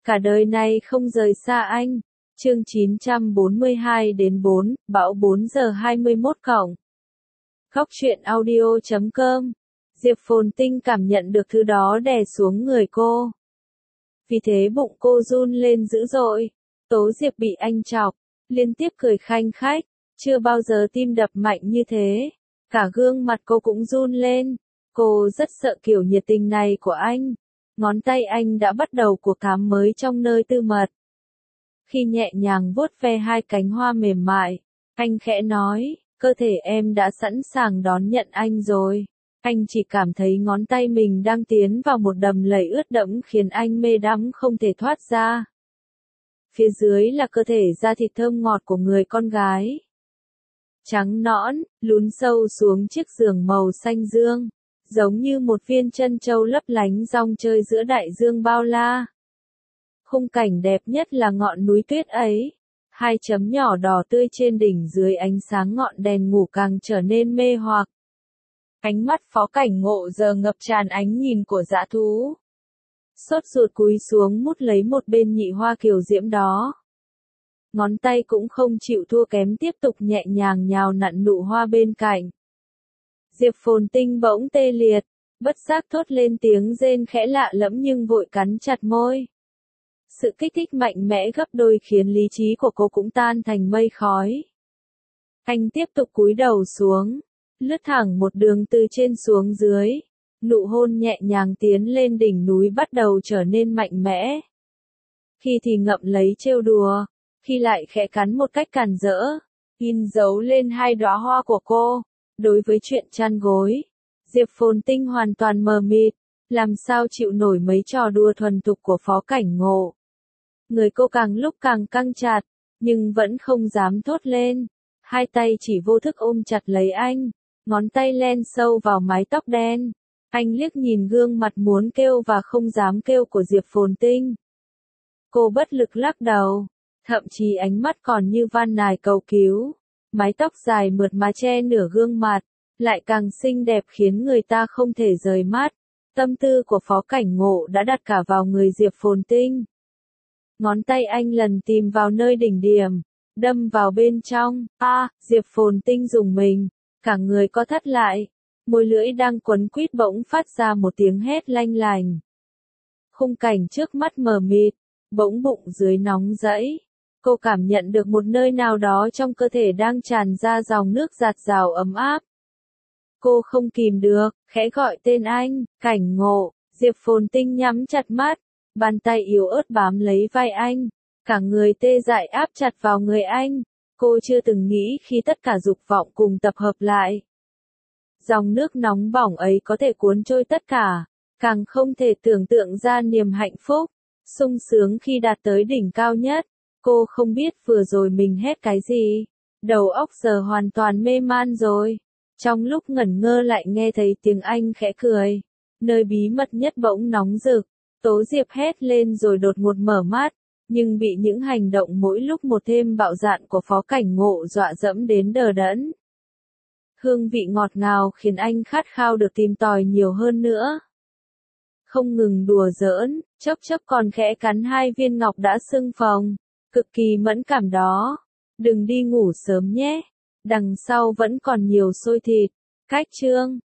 cả đời này không rời xa anh. Chương 942-4, bão 4 giờ 21 cộng. Góc truyện audio.com. Diệp Phồn Tinh cảm nhận được thứ đó đè xuống người cô. Vì thế bụng cô run lên dữ dội. Tố Diệp bị anh chọc, liên tiếp cười khanh khách, chưa bao giờ tim đập mạnh như thế. Cả gương mặt cô cũng run lên. Cô rất sợ kiểu nhiệt tình này của anh. Ngón tay anh đã bắt đầu cuộc khám mới trong nơi tư mật. Khi nhẹ nhàng vuốt ve hai cánh hoa mềm mại, anh khẽ nói, cơ thể em đã sẵn sàng đón nhận anh rồi. Anh chỉ cảm thấy ngón tay mình đang tiến vào một đầm lầy ướt đẫm khiến anh mê đắm không thể thoát ra. Phía dưới là cơ thể da thịt thơm ngọt của người con gái. Trắng nõn, lún sâu xuống chiếc giường màu xanh dương, giống như một viên trân châu lấp lánh rong chơi giữa đại dương bao la. Khung cảnh đẹp nhất là ngọn núi tuyết ấy. Hai chấm nhỏ đỏ tươi trên đỉnh dưới ánh sáng ngọn đèn ngủ càng trở nên mê hoặc. Ánh mắt Phó Cảnh Ngộ giờ ngập tràn ánh nhìn của dã thú. Sốt ruột cúi xuống mút lấy một bên nhị hoa kiều diễm đó. Ngón tay cũng không chịu thua kém tiếp tục nhẹ nhàng nhào nặn nụ hoa bên cạnh. Diệp Phồn Tinh bỗng tê liệt, bất giác thốt lên tiếng rên khẽ lạ lẫm nhưng vội cắn chặt môi. Sự kích thích mạnh mẽ gấp đôi khiến lý trí của cô cũng tan thành mây khói. Anh tiếp tục cúi đầu xuống, lướt thẳng một đường từ trên xuống dưới. Nụ hôn nhẹ nhàng tiến lên đỉnh núi bắt đầu trở nên mạnh mẽ. Khi thì ngậm lấy trêu đùa, khi lại khẽ cắn một cách càn rỡ, in dấu lên hai đóa hoa của cô. Đối với chuyện chăn gối, Diệp Phồn Tinh hoàn toàn mờ mịt, làm sao chịu nổi mấy trò đùa thuần thục của Phó Cảnh Ngộ. Người cô càng lúc càng căng chặt, nhưng vẫn không dám thốt lên. Hai tay chỉ vô thức ôm chặt lấy anh, ngón tay len sâu vào mái tóc đen. Anh liếc nhìn gương mặt muốn kêu và không dám kêu của Diệp Phồn Tinh. Cô bất lực lắc đầu, thậm chí ánh mắt còn như van nài cầu cứu. Mái tóc dài mượt mà che nửa gương mặt, lại càng xinh đẹp khiến người ta không thể rời mắt. Tâm tư của Phó Cảnh Ngộ đã đặt cả vào người Diệp Phồn Tinh. Ngón tay anh lần tìm vào nơi đỉnh điểm, đâm vào bên trong. Diệp Phồn Tinh rùng mình, cả người co thắt lại. Môi lưỡi đang quấn quýt bỗng phát ra một tiếng hét lanh lành. Khung cảnh trước mắt mờ mịt, bỗng bụng dưới nóng rẫy. Cô cảm nhận được một nơi nào đó trong cơ thể đang tràn ra dòng nước giạt rào ấm áp. Cô không kìm được, khẽ gọi tên anh, Cảnh Ngộ. Diệp Phồn Tinh nhắm chặt mắt, bàn tay yếu ớt bám lấy vai anh, cả người tê dại áp chặt vào người anh. Cô chưa từng nghĩ khi tất cả dục vọng cùng tập hợp lại, dòng nước nóng bỏng ấy có thể cuốn trôi tất cả, càng không thể tưởng tượng ra niềm hạnh phúc, sung sướng khi đạt tới đỉnh cao nhất. Cô không biết vừa rồi mình hét cái gì, đầu óc giờ hoàn toàn mê man rồi. Trong lúc ngẩn ngơ lại nghe thấy tiếng anh khẽ cười, nơi bí mật nhất bỗng nóng rực. Tố Diệp hét lên rồi đột ngột mở mắt, nhưng bị những hành động mỗi lúc một thêm bạo dạn của Phó Cảnh Ngộ dọa dẫm đến đờ đẫn. Hương vị ngọt ngào khiến anh khát khao được tìm tòi nhiều hơn nữa. Không ngừng đùa giỡn, chốc chốc còn khẽ cắn hai viên ngọc đã sưng phồng, cực kỳ mẫn cảm đó. Đừng đi ngủ sớm nhé, đằng sau vẫn còn nhiều xôi thịt. Cách chương